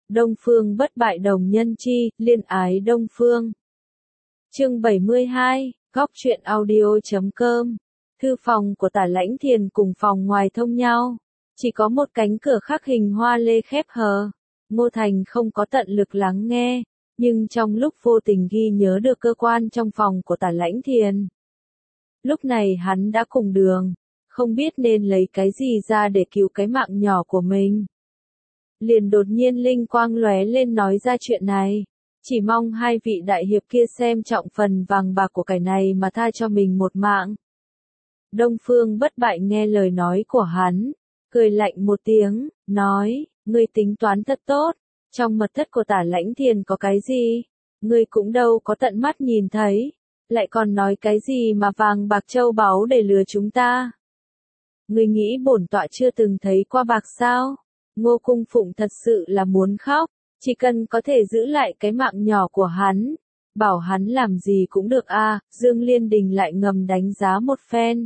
Đông Phương bất bại đồng nhân chi, liên ái Đông Phương. Chương 72, góc truyện audio.com. Thư phòng của Tả Lãnh Thiền cùng phòng ngoài thông nhau, chỉ có một cánh cửa khắc hình hoa lê khép hờ. Ngô Thành không có tận lực lắng nghe, nhưng trong lúc vô tình ghi nhớ được cơ quan trong phòng của Tả Lãnh Thiền. Lúc này hắn đã cùng đường, không biết nên lấy cái gì ra để cứu cái mạng nhỏ của mình. Liền đột nhiên linh quang lóe lên nói ra chuyện này, chỉ mong hai vị đại hiệp kia xem trọng phần vàng bạc của cải này mà tha cho mình một mạng. Đông Phương bất bại nghe lời nói của hắn, cười lạnh một tiếng, nói, ngươi tính toán thật tốt, trong mật thất của Tả Lãnh Thiền có cái gì, ngươi cũng đâu có tận mắt nhìn thấy, lại còn nói cái gì mà vàng bạc châu báu để lừa chúng ta. Ngươi nghĩ bổn tọa chưa từng thấy qua bạc sao? Ngô Cung Phụng thật sự là muốn khóc, chỉ cần có thể giữ lại cái mạng nhỏ của hắn, bảo hắn làm gì cũng được a. Dương Liên Đình lại ngầm đánh giá một phen.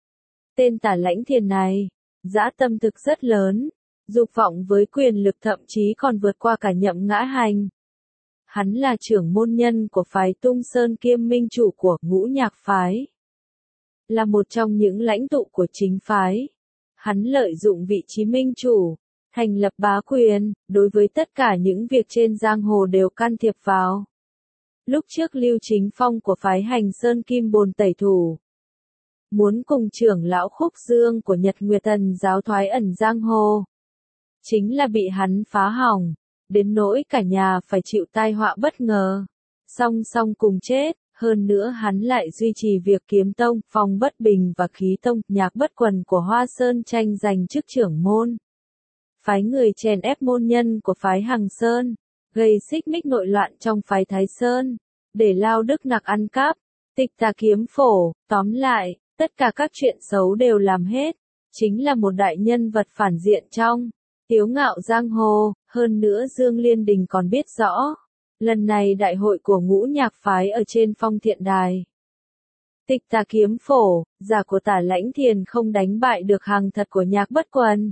Tên Tả Lãnh Thiền này, dã tâm thực rất lớn, dục vọng với quyền lực thậm chí còn vượt qua cả Nhậm Ngã Hành. Hắn là trưởng môn nhân của phái Tung Sơn kiêm minh chủ của Ngũ Nhạc phái, là một trong những lãnh tụ của chính phái. Hắn lợi dụng vị trí minh chủ, thành lập bá quyền, đối với tất cả những việc trên giang hồ đều can thiệp vào. Lúc trước Lưu Chính Phong của phái Hành Sơn Kim Bồn tẩy thủ, muốn cùng trưởng lão Khúc Dương của Nhật Nguyệt Thần giáo thoái ẩn giang hồ, chính là bị hắn phá hỏng, đến nỗi cả nhà phải chịu tai họa bất ngờ, song song cùng chết. Hơn nữa hắn lại duy trì việc Kiếm Tông, Phong Bất Bình và Khí Tông, Nhạc Bất Quần của Hoa Sơn tranh giành chức trưởng môn. Phái người chèn ép môn nhân của phái Hằng Sơn, gây xích mích nội loạn trong phái Thái Sơn, để Lao Đức Nặc ăn cắp, tịch tà kiếm phổ, tóm lại, tất cả các chuyện xấu đều làm hết, chính là một đại nhân vật phản diện trong tiếu ngạo giang hồ. Hơn nữa Dương Liên Đình còn biết rõ, lần này đại hội của Ngũ Nhạc phái ở trên Phong Thiện Đài, tịch tà kiếm phổ, giả của Tả Lãnh Thiền không đánh bại được hàng thật của Nhạc Bất Quần,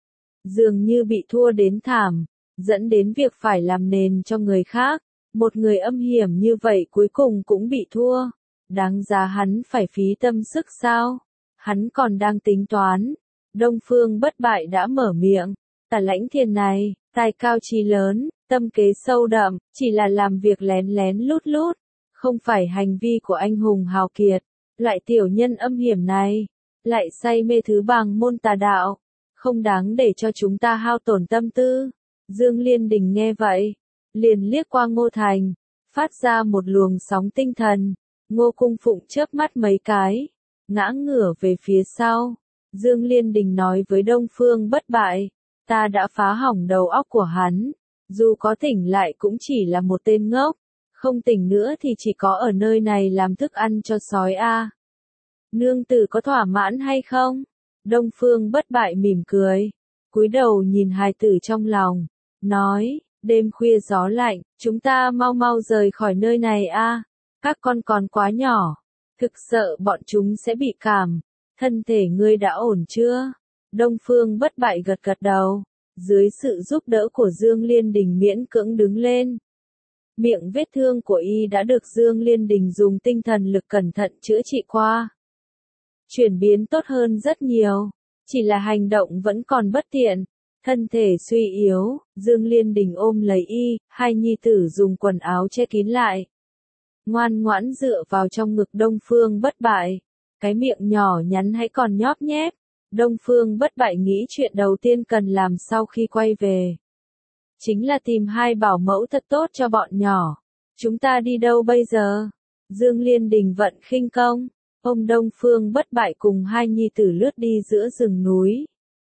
dường như bị thua đến thảm, dẫn đến việc phải làm nền cho người khác. Một người âm hiểm như vậy cuối cùng cũng bị thua, đáng giá hắn phải phí tâm sức sao? Hắn còn đang tính toán. Đông Phương bất bại đã mở miệng, Tả Lãnh Thiền này, tài cao trí lớn, tâm kế sâu đậm, chỉ là làm việc lén lén lút lút, không phải hành vi của anh hùng hào kiệt. Loại tiểu nhân âm hiểm này, lại say mê thứ bàng môn tà đạo, không đáng để cho chúng ta hao tổn tâm tư. Dương Liên Đình nghe vậy, liền liếc qua Ngô Thành, phát ra một luồng sóng tinh thần. Ngô Cung Phụng chớp mắt mấy cái, ngã ngửa về phía sau. Dương Liên Đình nói với Đông Phương bất bại, ta đã phá hỏng đầu óc của hắn, dù có tỉnh lại cũng chỉ là một tên ngốc, không tỉnh nữa thì chỉ có ở nơi này làm thức ăn cho sói a. Nương tử có thỏa mãn hay không? Đông Phương bất bại mỉm cười, cúi đầu nhìn hài tử trong lòng, nói, đêm khuya gió lạnh, chúng ta mau mau rời khỏi nơi này a. Các con còn quá nhỏ, thực sợ bọn chúng sẽ bị cảm. Thân thể ngươi đã ổn chưa? Đông Phương bất bại gật gật đầu, dưới sự giúp đỡ của Dương Liên Đình miễn cưỡng đứng lên. Miệng vết thương của y đã được Dương Liên Đình dùng tinh thần lực cẩn thận chữa trị qua, chuyển biến tốt hơn rất nhiều, chỉ là hành động vẫn còn bất tiện, thân thể suy yếu. Dương Liên Đình ôm lấy y, hai nhi tử dùng quần áo che kín lại, ngoan ngoãn dựa vào trong ngực Đông Phương bất bại, cái miệng nhỏ nhắn hãy còn nhóp nhép. Đông Phương bất bại nghĩ chuyện đầu tiên cần làm sau khi quay về, chính là tìm hai bảo mẫu thật tốt cho bọn nhỏ. Chúng ta đi đâu bây giờ? Dương Liên Đình vận khinh công, ôm Đông Phương bất bại cùng hai nhi tử lướt đi giữa rừng núi.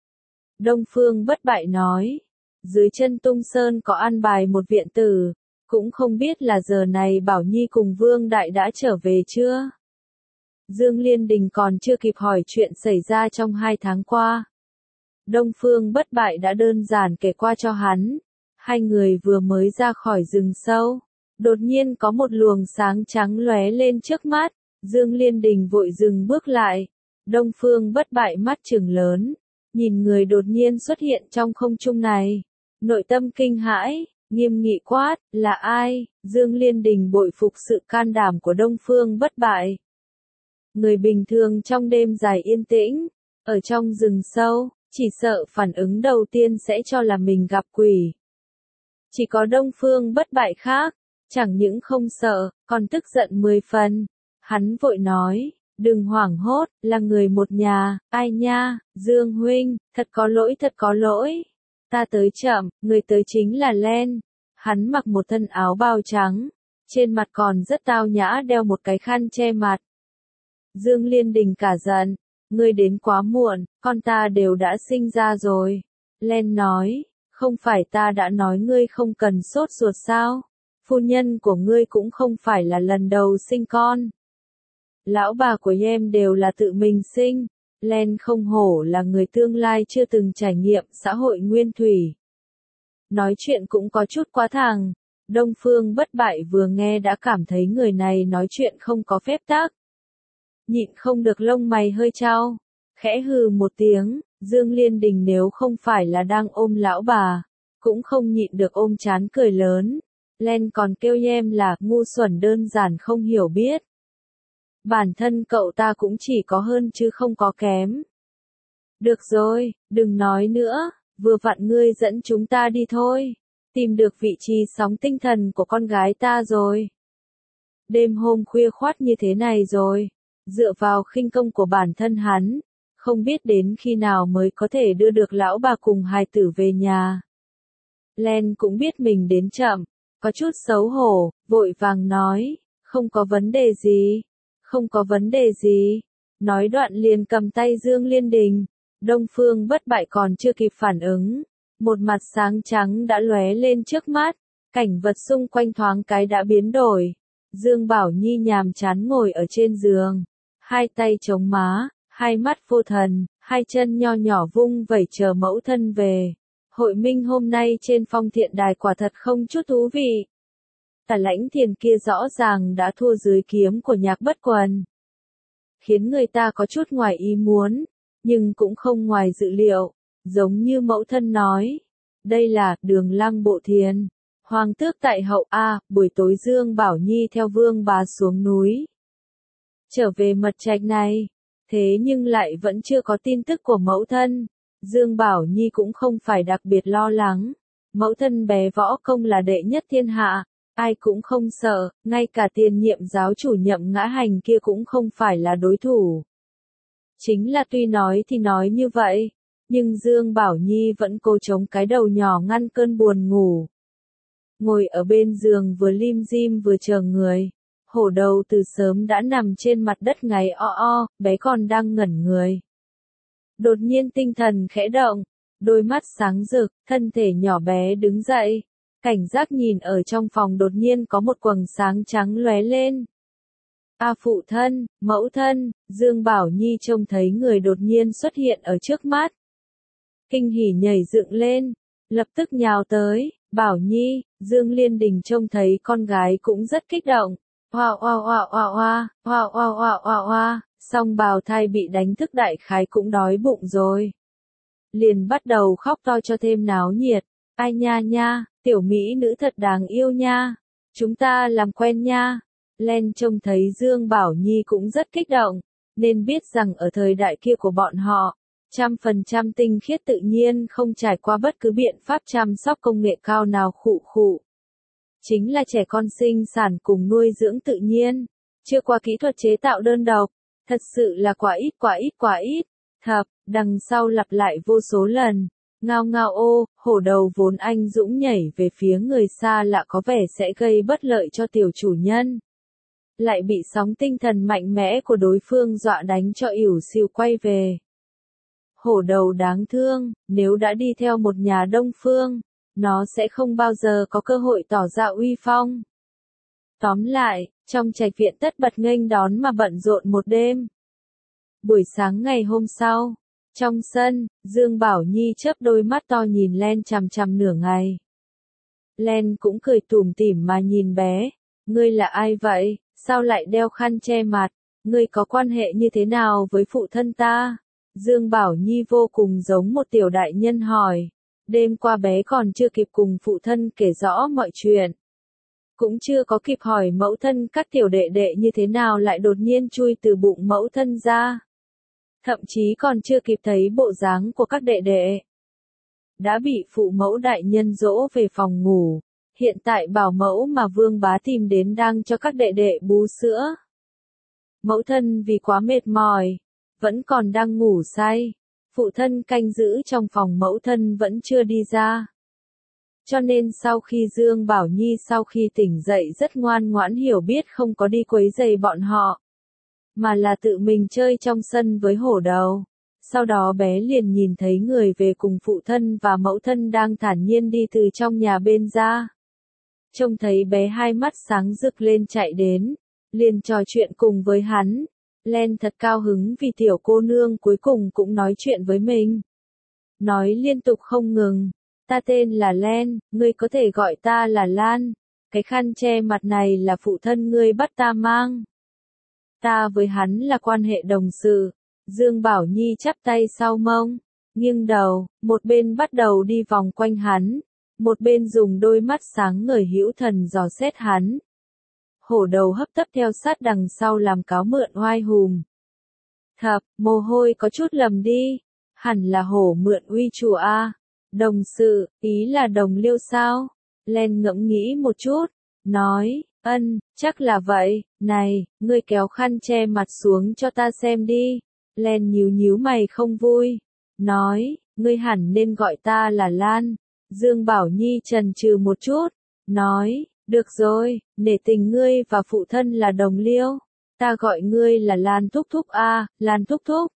Đông Phương bất bại nói, dưới chân Tung Sơn có an bài một viện tử, cũng không biết là giờ này Bảo Nhi cùng Vương Đại đã trở về chưa? Dương Liên Đình còn chưa kịp hỏi chuyện xảy ra trong 2 tháng qua, Đông Phương bất bại đã đơn giản kể qua cho hắn. Hai người vừa mới ra khỏi rừng sâu, đột nhiên có một luồng sáng trắng lóe lên trước mắt. Dương Liên Đình vội dừng bước lại. Đông Phương bất bại mắt trừng lớn, nhìn người đột nhiên xuất hiện trong không trung này. nội tâm kinh hãi, nghiêm nghị quát, là ai? Dương Liên Đình bội phục sự can đảm của Đông Phương Bất Bại. Người bình thường trong đêm dài yên tĩnh, ở trong rừng sâu, chỉ sợ phản ứng đầu tiên sẽ cho là mình gặp quỷ. Chỉ có Đông Phương Bất Bại khác, chẳng những không sợ, còn tức giận 10 phần. Hắn vội nói, đừng hoảng hốt, là người một nhà, ai nha, Dương huynh, thật có lỗi. Ta tới chậm, người tới chính là Len. Hắn mặc một thân áo bào trắng, trên mặt còn rất tao nhã đeo một cái khăn che mặt. Dương Liên Đình cả giận, ngươi đến quá muộn, con ta đều đã sinh ra rồi. Len nói, không phải ta đã nói ngươi không cần sốt ruột sao? Phu nhân của ngươi cũng không phải là lần đầu sinh con. Lão bà của em đều là tự mình sinh. Len không hổ là người tương lai chưa từng trải nghiệm xã hội nguyên thủy. Nói chuyện cũng có chút quá thẳng. Đông Phương Bất Bại vừa nghe đã cảm thấy người này nói chuyện không có phép tắc. Nhịn không được lông mày hơi chau, khẽ hừ một tiếng. Dương Liên Đình nếu không phải là đang ôm lão bà, cũng không nhịn được ôm chán cười lớn. Len còn kêu em là ngu xuẩn đơn giản không hiểu biết. Bản thân cậu ta cũng chỉ có hơn chứ không có kém. Được rồi, đừng nói nữa, vừa vặn ngươi dẫn chúng ta đi thôi. Tìm được vị trí sóng tinh thần của con gái ta rồi. Đêm hôm khuya khoắt như thế này rồi, dựa vào khinh công của bản thân hắn, không biết đến khi nào mới có thể đưa được lão bà cùng hài tử về nhà. Len cũng biết mình đến chậm, có chút xấu hổ, vội vàng nói, không có vấn đề gì, không có vấn đề gì. Nói đoạn liền cầm tay Dương Liên Đình. Đông Phương Bất Bại còn chưa kịp phản ứng, một mặt sáng trắng đã lóe lên trước mắt, cảnh vật xung quanh thoáng cái đã biến đổi. Dương Bảo Nhi nhàm chán ngồi ở trên giường, hai tay chống má, hai mắt vô thần, hai chân nho nhỏ vung vẩy chờ mẫu thân về. Hội minh hôm nay trên Phong Thiện Đài quả thật không chút thú vị. Tả Lãnh Thiền kia rõ ràng đã thua dưới kiếm của Nhạc Bất Quần, khiến người ta có chút ngoài ý muốn, nhưng cũng không ngoài dự liệu, giống như mẫu thân nói. Đây là Đường Lăng Bộ Thiền, Hoàng tước tại hậu A. Buổi tối Dương Bảo Nhi theo Vương Bá xuống núi, trở về mật trạch này, thế nhưng lại vẫn chưa có tin tức của mẫu thân. Dương Bảo Nhi cũng không phải đặc biệt lo lắng, mẫu thân bé võ công là đệ nhất thiên hạ, ai cũng không sợ, ngay cả tiền nhiệm giáo chủ Nhậm Ngã Hành kia cũng không phải là đối thủ. Chính là tuy nói thì nói như vậy, nhưng Dương Bảo Nhi vẫn cố chống cái đầu nhỏ ngăn cơn buồn ngủ. Ngồi ở bên giường vừa lim dim vừa chờ người. Hổ Đầu từ sớm đã nằm trên mặt đất ngáy o o, bé còn đang ngẩn người. Đột nhiên tinh thần khẽ động, đôi mắt sáng rực, thân thể nhỏ bé đứng dậy. Cảnh giác nhìn ở trong phòng đột nhiên có một quầng sáng trắng lóe lên. A phụ thân, mẫu thân, Dương Bảo Nhi trông thấy người đột nhiên xuất hiện ở trước mắt. Kinh hỉ nhảy dựng lên, lập tức nhào tới, Bảo Nhi, Dương Liên Đình trông thấy con gái cũng rất kích động. Hoa hoa hoa hoa hoa, hoa hoa hoa hoa hoa, song bào thai bị đánh thức đại khái cũng đói bụng rồi. Liền bắt đầu khóc to cho thêm náo nhiệt. Ai nha nha, tiểu mỹ nữ thật đáng yêu nha. Chúng ta làm quen nha. Len trông thấy Dương Bảo Nhi cũng rất kích động, nên biết rằng ở thời đại kia của bọn họ, 100% tinh khiết tự nhiên không trải qua bất cứ biện pháp chăm sóc công nghệ cao nào khụ khụ. Chính là trẻ con sinh sản cùng nuôi dưỡng tự nhiên, chưa qua kỹ thuật chế tạo đơn độc, thật sự là quá ít. Thập, đằng sau lặp lại vô số lần. Ngao ngao ô, Hổ Đầu vốn anh dũng nhảy về phía người xa lạ có vẻ sẽ gây bất lợi cho tiểu chủ nhân. Lại bị sóng tinh thần mạnh mẽ của đối phương dọa đánh cho ỉu xìu quay về. Hổ Đầu đáng thương, nếu đã đi theo một nhà Đông Phương, nó sẽ không bao giờ có cơ hội tỏ ra uy phong. Tóm lại, trong trạch viện tất bật nghênh đón mà bận rộn một đêm. Buổi sáng ngày hôm sau, trong sân, Dương Bảo Nhi chớp đôi mắt to nhìn Len chằm chằm nửa ngày. Len cũng cười tủm tỉm mà nhìn bé. Ngươi là ai vậy, sao lại đeo khăn che mặt, ngươi có quan hệ như thế nào với phụ thân ta? Dương Bảo Nhi vô cùng giống một tiểu đại nhân hỏi. Đêm qua bé còn chưa kịp cùng phụ thân kể rõ mọi chuyện. Cũng chưa có kịp hỏi mẫu thân các tiểu đệ đệ như thế nào lại đột nhiên chui từ bụng mẫu thân ra. Thậm chí còn chưa kịp thấy bộ dáng của các đệ đệ. Đã bị phụ mẫu đại nhân dỗ về phòng ngủ. Hiện tại bảo mẫu mà Vương Bá tìm đến đang cho các đệ đệ bú sữa. Mẫu thân vì quá mệt mỏi, vẫn còn đang ngủ say. Phụ thân canh giữ trong phòng mẫu thân vẫn chưa đi ra. Cho nên sau khi Dương Bảo Nhi sau khi tỉnh dậy rất ngoan ngoãn hiểu biết không có đi quấy rầy bọn họ. Mà là tự mình chơi trong sân với hổ đầu. Sau đó bé liền nhìn thấy người về cùng phụ thân và mẫu thân đang thản nhiên đi từ trong nhà bên ra. Trông thấy bé hai mắt sáng rực lên chạy đến, liền trò chuyện cùng với hắn. Len thật cao hứng vì tiểu cô nương cuối cùng cũng nói chuyện với mình. Nói liên tục không ngừng, ta tên là Len, ngươi có thể gọi ta là Lan. Cái khăn che mặt này là phụ thân ngươi bắt ta mang. Ta với hắn là quan hệ đồng sự. Dương Bảo Nhi chắp tay sau mông, nghiêng đầu, một bên bắt đầu đi vòng quanh hắn, một bên dùng đôi mắt sáng ngời hữu thần dò xét hắn. Hổ đầu hấp tấp theo sát đằng sau làm cáo mượn oai hùm. Thập, mồ hôi có chút lầm đi, hẳn là hổ mượn uy chủ a. Đồng sự, ý là đồng liêu sao? Len ngẫm nghĩ một chút, nói, chắc là vậy, này, ngươi kéo khăn che mặt xuống cho ta xem đi. Len nhíu nhíu mày không vui, nói, ngươi hẳn nên gọi ta là Lan. Dương Bảo Nhi chần chừ một chút, nói, được rồi, nể tình ngươi và phụ thân là đồng liêu, ta gọi ngươi là Lan thúc thúc a, Lan thúc thúc.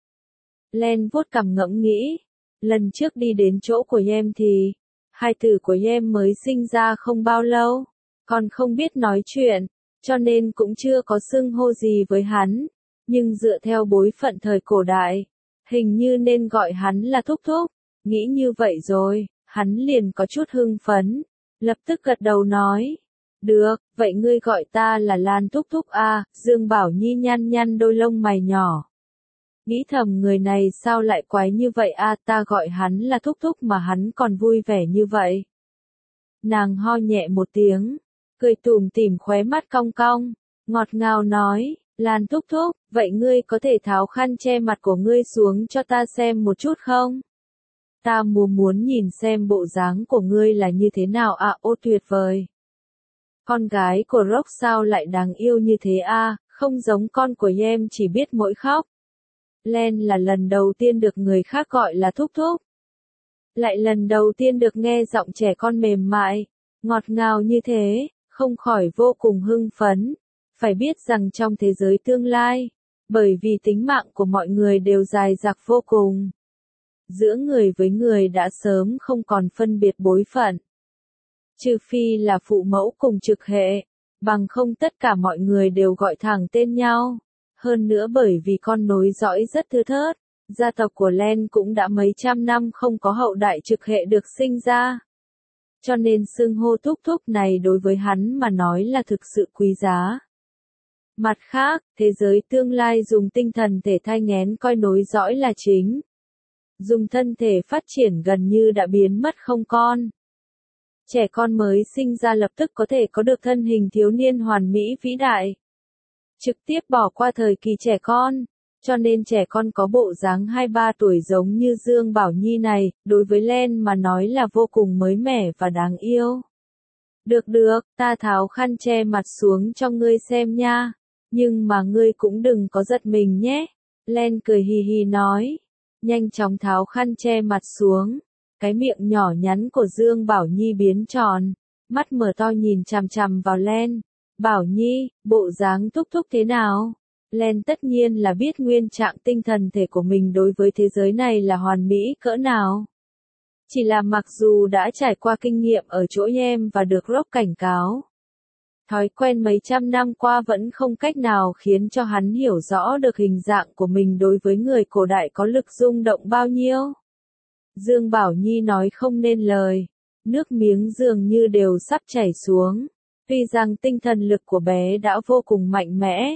Len vuốt cằm ngẫm nghĩ, lần trước đi đến chỗ của em thì, hai tử của em mới sinh ra không bao lâu, còn không biết nói chuyện, cho nên cũng chưa có xưng hô gì với hắn. Nhưng dựa theo bối phận thời cổ đại, hình như nên gọi hắn là thúc thúc. Nghĩ như vậy rồi, hắn liền có chút hưng phấn, lập tức gật đầu nói. Được, vậy ngươi gọi ta là Lan thúc thúc a. Dương Bảo Nhi nhăn nhăn đôi lông mày nhỏ. Nghĩ thầm người này sao lại quái như vậy a, ta gọi hắn là thúc thúc mà hắn còn vui vẻ như vậy. Nàng ho nhẹ một tiếng, cười tủm tỉm khóe mắt cong cong, ngọt ngào nói. Lan thúc thúc, vậy ngươi có thể tháo khăn che mặt của ngươi xuống cho ta xem một chút không? Ta muốn nhìn xem bộ dáng của ngươi là như thế nào à, ô tuyệt vời. Con gái của Rock sao lại đáng yêu như thế à, không giống con của em chỉ biết mỗi khóc. Len là lần đầu tiên được người khác gọi là thúc thúc. Lại lần đầu tiên được nghe giọng trẻ con mềm mại, ngọt ngào như thế, không khỏi vô cùng hưng phấn. Phải biết rằng trong thế giới tương lai, bởi vì tính mạng của mọi người đều dài dặc vô cùng. Giữa người với người đã sớm không còn phân biệt bối phận. Trừ phi là phụ mẫu cùng trực hệ, bằng không tất cả mọi người đều gọi thẳng tên nhau. Hơn nữa bởi vì con nối dõi rất thưa thớt, gia tộc của Len cũng đã mấy trăm năm không có hậu đại trực hệ được sinh ra. Cho nên xưng hô thúc thúc này đối với hắn mà nói là thực sự quý giá. Mặt khác, thế giới tương lai dùng tinh thần thể thai nghén coi nối dõi là chính. Dùng thân thể phát triển gần như đã biến mất không con. Trẻ con mới sinh ra lập tức có thể có được thân hình thiếu niên hoàn mỹ vĩ đại. Trực tiếp bỏ qua thời kỳ trẻ con, cho nên trẻ con có bộ dáng 2-3 tuổi giống như Dương Bảo Nhi này, đối với Len mà nói là vô cùng mới mẻ và đáng yêu. Được, ta tháo khăn che mặt xuống cho ngươi xem nha. Nhưng mà ngươi cũng đừng có giật mình nhé. Len cười hì hì nói. Nhanh chóng tháo khăn che mặt xuống. Cái miệng nhỏ nhắn của Dương Bảo Nhi biến tròn. Mắt mở to nhìn chằm chằm vào Len. Bảo Nhi, bộ dáng thúc thúc thế nào? Len tất nhiên là biết nguyên trạng tinh thần thể của mình đối với thế giới này là hoàn mỹ cỡ nào. Chỉ là mặc dù đã trải qua kinh nghiệm ở chỗ em và được Rock cảnh cáo. Thói quen mấy trăm năm qua vẫn không cách nào khiến cho hắn hiểu rõ được hình dạng của mình đối với người cổ đại có lực rung động bao nhiêu. Dương Bảo Nhi nói không nên lời, nước miếng dường như đều sắp chảy xuống, tuy rằng tinh thần lực của bé đã vô cùng mạnh mẽ.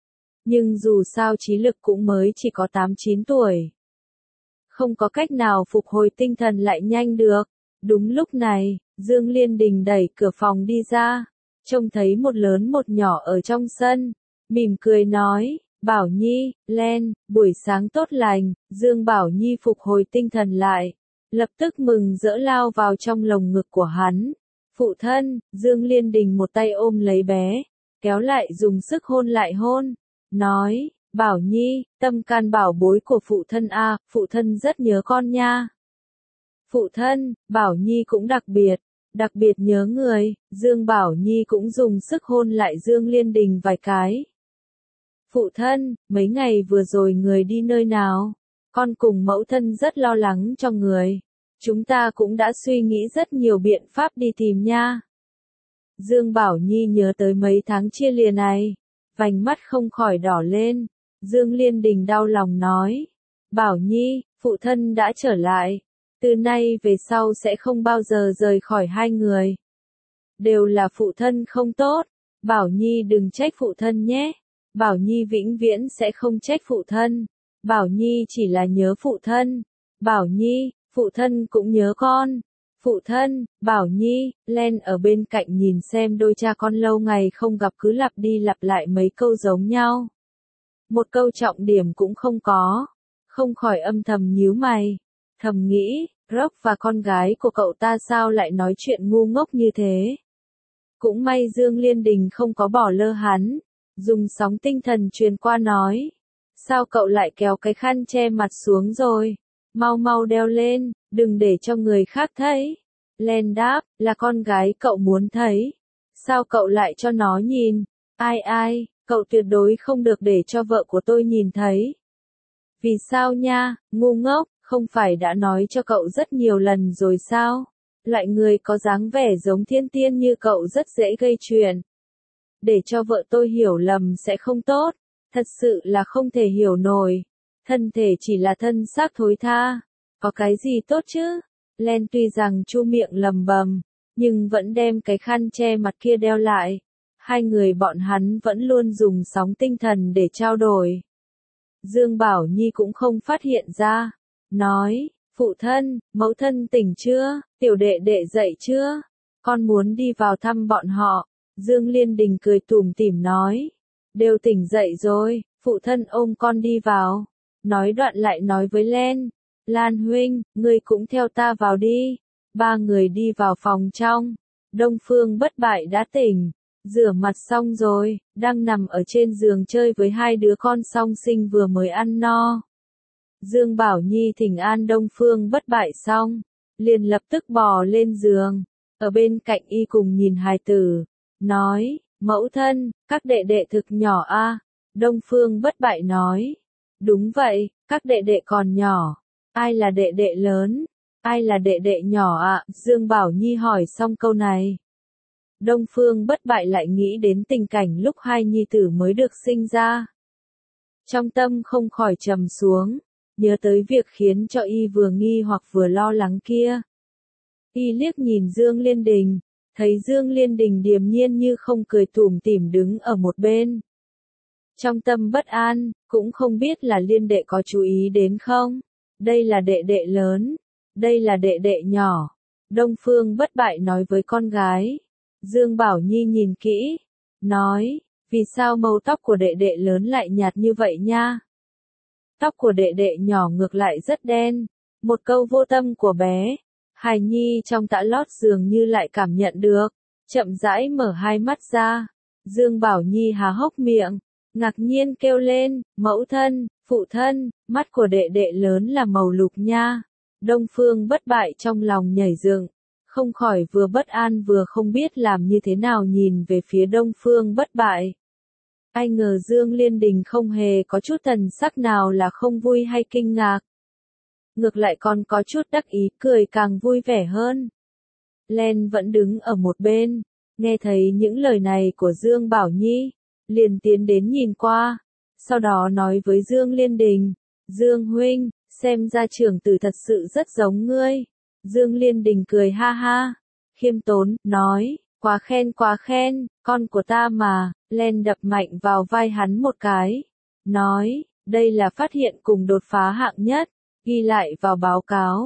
Nhưng dù sao trí lực cũng mới chỉ có 8-9 tuổi. Không có cách nào phục hồi tinh thần lại nhanh được, Đúng lúc này, Dương Liên Đình đẩy cửa phòng đi ra, trông thấy một lớn một nhỏ ở trong sân, mỉm cười nói, Bảo Nhi, Len, buổi sáng tốt lành. Dương Bảo Nhi phục hồi tinh thần lại, lập tức mừng rỡ lao vào trong lồng ngực của hắn. Phụ thân, Dương Liên Đình một tay ôm lấy bé, kéo lại dùng sức hôn lại hôn, nói, Bảo Nhi, tâm can bảo bối của phụ thân a, phụ thân rất nhớ con nha. Phụ thân, Bảo Nhi cũng đặc biệt nhớ người. Dương Bảo Nhi cũng dùng sức hôn lại Dương Liên Đình vài cái. Phụ thân, mấy ngày vừa rồi người đi nơi nào? Con cùng mẫu thân rất lo lắng cho người. Chúng ta cũng đã suy nghĩ rất nhiều biện pháp đi tìm nha. Dương Bảo Nhi nhớ tới mấy tháng chia lìa này, vành mắt không khỏi đỏ lên. Dương Liên Đình đau lòng nói, Bảo Nhi, phụ thân đã trở lại, từ nay về sau sẽ không bao giờ rời khỏi hai người. Đều là phụ thân không tốt, Bảo Nhi đừng trách phụ thân nhé. Bảo Nhi vĩnh viễn sẽ không trách phụ thân. Bảo Nhi chỉ là nhớ phụ thân. Bảo Nhi, phụ thân cũng nhớ con. Phụ thân, Bảo Nhi, Len ở bên cạnh nhìn xem đôi cha con lâu ngày không gặp cứ lặp đi lặp lại mấy câu giống nhau. Một câu trọng điểm cũng không có. Không khỏi âm thầm nhíu mày. Thầm nghĩ, Rock và con gái của cậu ta sao lại nói chuyện ngu ngốc như thế. Cũng may Dương Liên Đình không có bỏ lơ hắn. Dùng sóng tinh thần truyền qua nói. Sao cậu lại kéo cái khăn che mặt xuống rồi? Mau mau đeo lên, đừng để cho người khác thấy. Len đáp, là con gái cậu muốn thấy. Sao cậu lại cho nó nhìn? Ai, cậu tuyệt đối không được để cho vợ của tôi nhìn thấy. Vì sao nha, ngu ngốc, không phải đã nói cho cậu rất nhiều lần rồi sao? Loại người có dáng vẻ giống thiên tiên như cậu rất dễ gây chuyện. Để cho vợ tôi hiểu lầm sẽ không tốt, thật sự là không thể hiểu nổi. Thân thể chỉ là thân xác thối tha, có cái gì tốt chứ? Len tuy rằng chu miệng lầm bầm, nhưng vẫn đem cái khăn che mặt kia đeo lại. Hai người bọn hắn vẫn luôn dùng sóng tinh thần để trao đổi. Dương Bảo Nhi cũng không phát hiện ra, nói, phụ thân, mẫu thân tỉnh chưa, tiểu đệ đệ dậy chưa, con muốn đi vào thăm bọn họ. Dương Liên Đình cười tủm tỉm nói, đều tỉnh dậy rồi, phụ thân ôm con đi vào. Nói đoạn lại nói với Len, Lan huynh, ngươi cũng theo ta vào đi. Ba người đi vào phòng trong. Đông Phương Bất Bại đã tỉnh, rửa mặt xong rồi, đang nằm ở trên giường chơi với hai đứa con song sinh vừa mới ăn no. Dương Bảo Nhi thỉnh an Đông Phương Bất Bại xong, liền lập tức bò lên giường, ở bên cạnh y cùng nhìn hài tử, nói, mẫu thân, các đệ đệ thực nhỏ a. Đông Phương Bất Bại nói, đúng vậy, các đệ đệ còn nhỏ, ai là đệ đệ lớn, ai là đệ đệ nhỏ ạ? Dương Bảo Nhi hỏi xong câu này. Đông Phương Bất Bại lại nghĩ đến tình cảnh lúc hai nhi tử mới được sinh ra. Trong tâm không khỏi trầm xuống, nhớ tới việc khiến cho y vừa nghi hoặc vừa lo lắng kia. Y liếc nhìn Dương Liên Đình, thấy Dương Liên Đình điềm nhiên như không cười tủm tỉm đứng ở một bên. Trong tâm bất an, cũng không biết là Liên đệ có chú ý đến không? Đây là đệ đệ lớn, đây là đệ đệ nhỏ. Đông Phương Bất Bại nói với con gái. Dương Bảo Nhi nhìn kỹ, nói, vì sao màu tóc của đệ đệ lớn lại nhạt như vậy nha? Tóc của đệ đệ nhỏ ngược lại rất đen. Một câu vô tâm của bé, hài nhi trong tã lót dường như lại cảm nhận được, chậm rãi mở hai mắt ra. Dương Bảo Nhi há hốc miệng, ngạc nhiên kêu lên, mẫu thân, phụ thân, mắt của đệ đệ lớn là màu lục nha. Đông Phương Bất Bại trong lòng nhảy dựng, không khỏi vừa bất an vừa không biết làm như thế nào nhìn về phía Đông Phương Bất Bại. Ai ngờ Dương Liên Đình không hề có chút thần sắc nào là không vui hay kinh ngạc. Ngược lại còn có chút đắc ý, cười càng vui vẻ hơn. Len vẫn đứng ở một bên, nghe thấy những lời này của Dương Bảo Nhi, liền tiến đến nhìn qua, sau đó nói với Dương Liên Đình, Dương huynh, xem ra trưởng tử thật sự rất giống ngươi. Dương Liên Đình cười ha ha, khiêm tốn, nói, quá khen, con của ta mà. Len đập mạnh vào vai hắn một cái, nói, đây là phát hiện cùng đột phá hạng nhất, ghi lại vào báo cáo.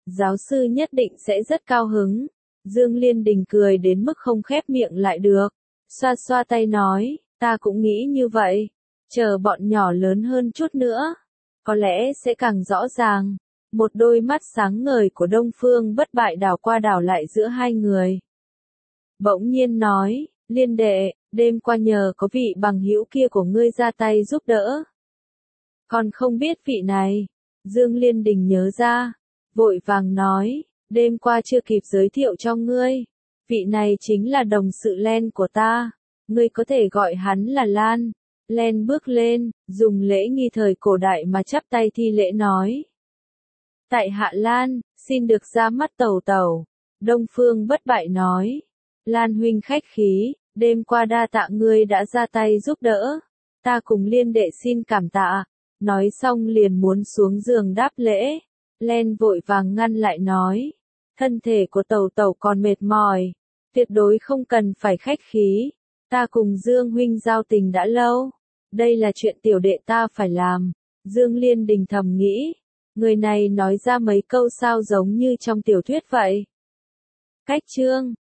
giáo sư nhất định sẽ rất cao hứng. Dương Liên Đình cười đến mức không khép miệng lại được, xoa xoa tay nói, ta cũng nghĩ như vậy, chờ bọn nhỏ lớn hơn chút nữa, có lẽ sẽ càng rõ ràng. Một đôi mắt sáng ngời của Đông Phương Bất Bại đảo qua đảo lại giữa hai người. Bỗng nhiên nói, Liên đệ, đêm qua nhờ có vị bằng hữu kia của ngươi ra tay giúp đỡ. Còn không biết vị này. Dương Liên Đình nhớ ra, vội vàng nói, đêm qua chưa kịp giới thiệu cho ngươi. Vị này chính là đồng sự Len của ta. Ngươi có thể gọi hắn là Lan. Len bước lên, dùng lễ nghi thời cổ đại mà chắp tay thi lễ nói. Tại hạ Lan, xin được ra mắt tẩu tẩu. Đông Phương Bất Bại nói. Lan huynh khách khí, đêm qua đa tạ ngươi đã ra tay giúp đỡ. Ta cùng Liên đệ xin cảm tạ. Nói xong liền muốn xuống giường đáp lễ. Len vội vàng ngăn lại nói. Thân thể của tẩu tẩu còn mệt mỏi. Tuyệt đối không cần phải khách khí. Ta cùng Dương huynh giao tình đã lâu. Đây là chuyện tiểu đệ ta phải làm. Dương Liên Đình thầm nghĩ. Người này nói ra mấy câu sao giống như trong tiểu thuyết vậy. Cách chương